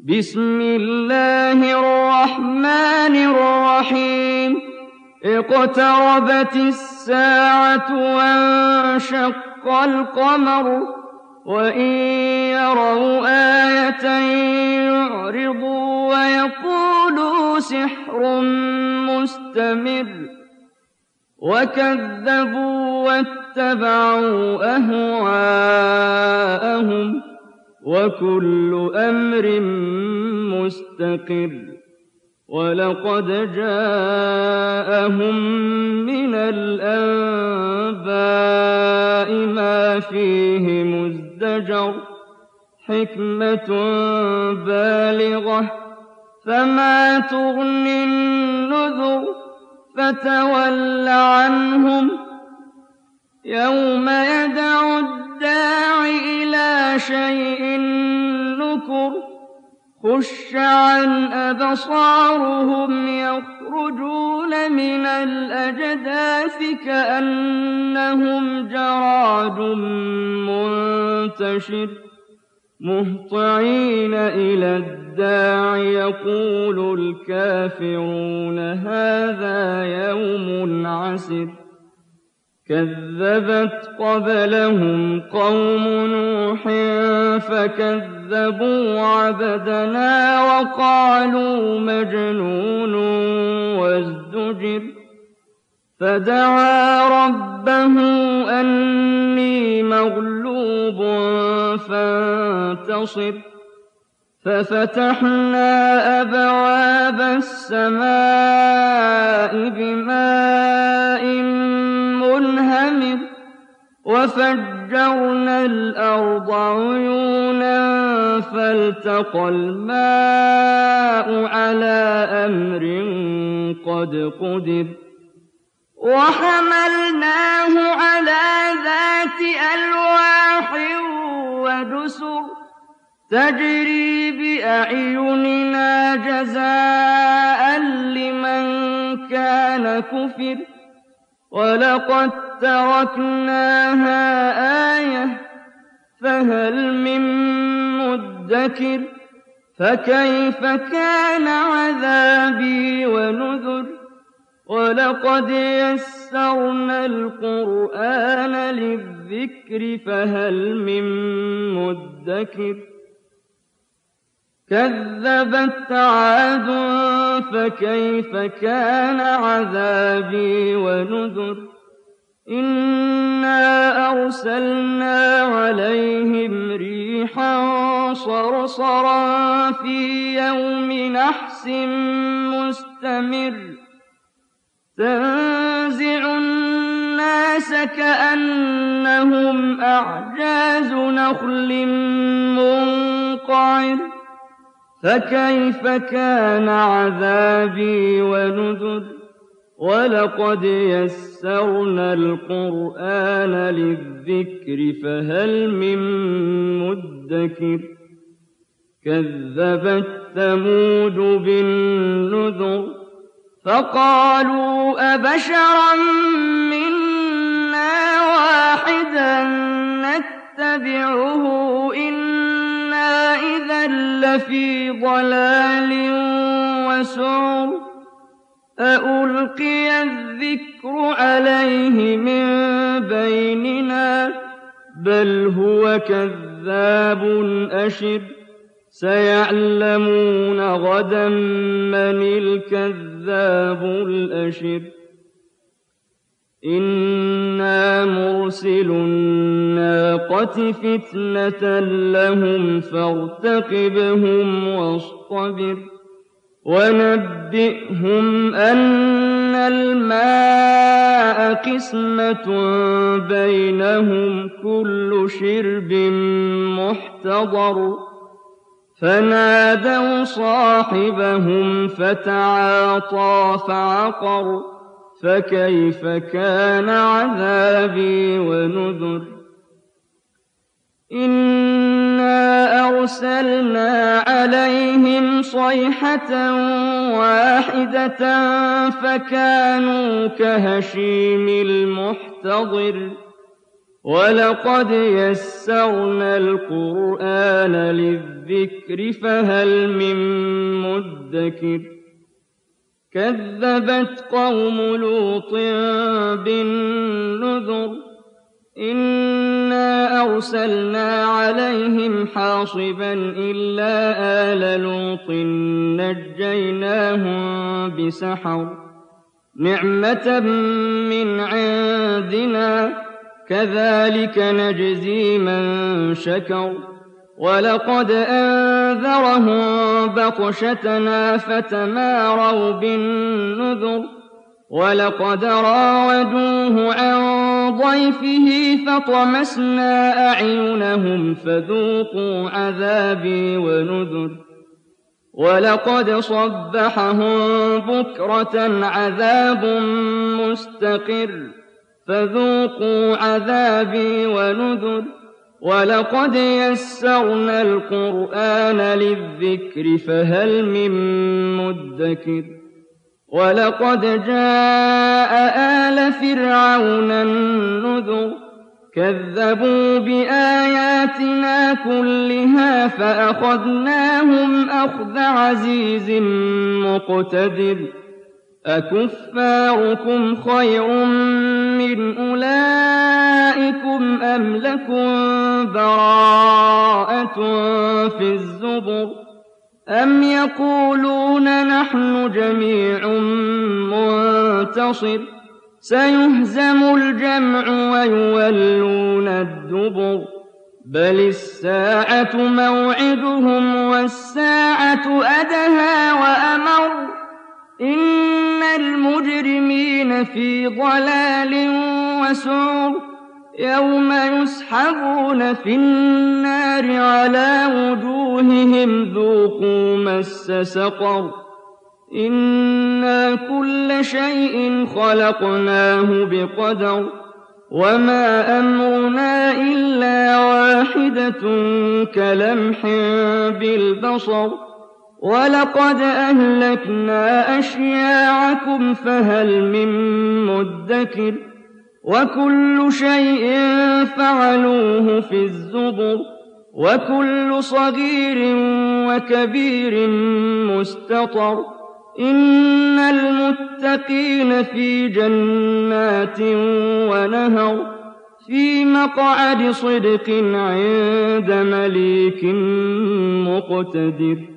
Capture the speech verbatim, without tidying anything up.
بسم الله الرحمن الرحيم اقتربت الساعة وانشق القمر وإن يروا آية يعرضوا ويقولوا سحر مستمر وكذبوا واتبعوا أهواءهم وكل أمر مستقر ولقد جاءهم من الأنباء ما فيه مزدجر حكمة بالغة فما تغني النذر فتول عنهم يوم يدعو الداع إلى شيء نكر خش عن أبصارهم يخرجون من الأجداث كأنهم جراد منتشر مهطعين إلى الداع يقول الكافرون هذا يوم عسر كذبت قبلهم قوم نوح فكذبوا عبدنا وقالوا مجنون وازدجر فدعا ربه أني مغلوب فانتصر ففتحنا أبواب السماء بماء منهمر وفجرنا الأرض عيونا فالتقى الماء على أمر قد قدر وحملناه على ذات ألواح ودسر تجري بأعيننا جزاء لمن كان كفر ولقد تركناها آية فهل من مدكر فكيف كان عذابي ونذر ولقد يسرنا القرآن للذكر فهل من مدكر كذبت عاد فكيف كان عذابي ونذر إنا أرسلنا عليهم ريحا صرصرا في يوم نحس مستمر تنزع الناس كأنهم أعجاز نخل منقعر فكيف كان عذابي ونذر ولقد يسرنا القرآن للذكر فهل من مدكر كذبت ثمود بالنذر فقالوا أبشرا منا واحدا نتبعه إنا إذا لفي ضلال وسعر أألقي الذكر عليه من بيننا بل هو كذاب أشر سيعلمون غدا من الكذاب الأشر إنا مرسل الناقة فتنة لهم فارتقبهم واصطبر ونبئهم أن الماء قسمة بينهم كل شرب محتضر فنادوا صاحبهم فتعاطى فعقر فكيف كان عذابي ونذر إنا أرسلنا عليهم صيحة واحدة فكانوا كهشيم المحتضر وَلَقَدْ يَسَّرْنَا الْقُرْآنَ لِلذِّكْرِ فَهَلْ مِن مُّدَّكِرٍ كَذَّبَتْ قَوْمُ لُوطٍ بِالنُّذُرِ إِنَّا أَرْسَلْنَا عَلَيْهِمْ حَاصِبًا إِلَّا آلَ لُوطٍ نَجَّيْنَاهُم بِسَحَرٍ نِّعْمَةً مِّنْ عِندِنَا ۚ كَذَٰلِكَ نَجْزِي مَن شَكَرَ وَلَقَدْ أَنذَرَهُم بَطْشَتَنَا فَتَمَارَوْا بِالنُّذُرِ وَلَقَدْ رَاوَدُوهُ عَن ضَيْفِهِ فَطَمَسْنَا أَعْيُنَهُمْ فَذُوقُوا عَذَابِي وَنُذُرِ وَلَقَدْ صَبَّحَهُم بُكْرَةً عَذَابٌ مُّسْتَقِرٌّ فَذُوقُوا عَذَابِي وَنُذُرِ وَلَقَدْ يَسَّرْنَا الْقُرْآنَ لِلذِّكْرِ فَهَلْ مِن مُّدَّكِرٍ وَلَقَدْ جَاءَ آلَ فِرْعَوْنَ النُّذُرُ كَذَّبُوا بِآيَاتِنَا كُلِّهَا فَأَخَذْنَاهُمْ أَخْذَ عَزِيزٍ مُّقْتَدِرٍ أَكُفَّارُكُمْ خَيْرٌ مِّنْ أُولَٰئِكُمْ أَمْ لَكُم بَرَاءَةٌ فِي الزُّبُرِ أَمْ يَقُولُونَ نَحْنُ جَمِيعٌ مُّنتَصِرٌ سَيُهْزَمُ الْجَمْعُ وَيُوَلُّونَ الدُّبُرَ بَلِ السَّاعَةُ مَوْعِدُهُمْ وَالسَّاعَةُ أَدْهَىٰ وَأَمَرُّ إِنَّ الْمُجْرِمِينَ فِي ضَلَالٍ وَسُعُرٍ يَوْمَ يُسْحَبُونَ فِي النَّارِ عَلَىٰ وُجُوهِهِمْ ذُوقُوا مَسَّ سَقَرَ إِنَّا كُلَّ شَيْءٍ خَلَقْنَاهُ بِقَدَرٍ وَمَا أَمْرُنَا إِلَّا وَاحِدَةٌ كَلَمْحٍ بِالْبَصَرِ وَلَقَدْ أَهْلَكْنَا أَشْيَاعَكُمْ فَهَلْ مِن مُّدَّكِرٍ وَكُلُّ شَيْءٍ فَعَلُوهُ فِي الزُّبُرِ وَكُلُّ صَغِيرٍ وَكَبِيرٍ مُّسْتَطَرٍ إِنَّ الْمُتَّقِينَ فِي جَنَّاتٍ وَنَهَرٍ فِي مَقْعَدِ صِدْقٍ عِندَ مَلِيكٍ مُّقْتَدِرٍ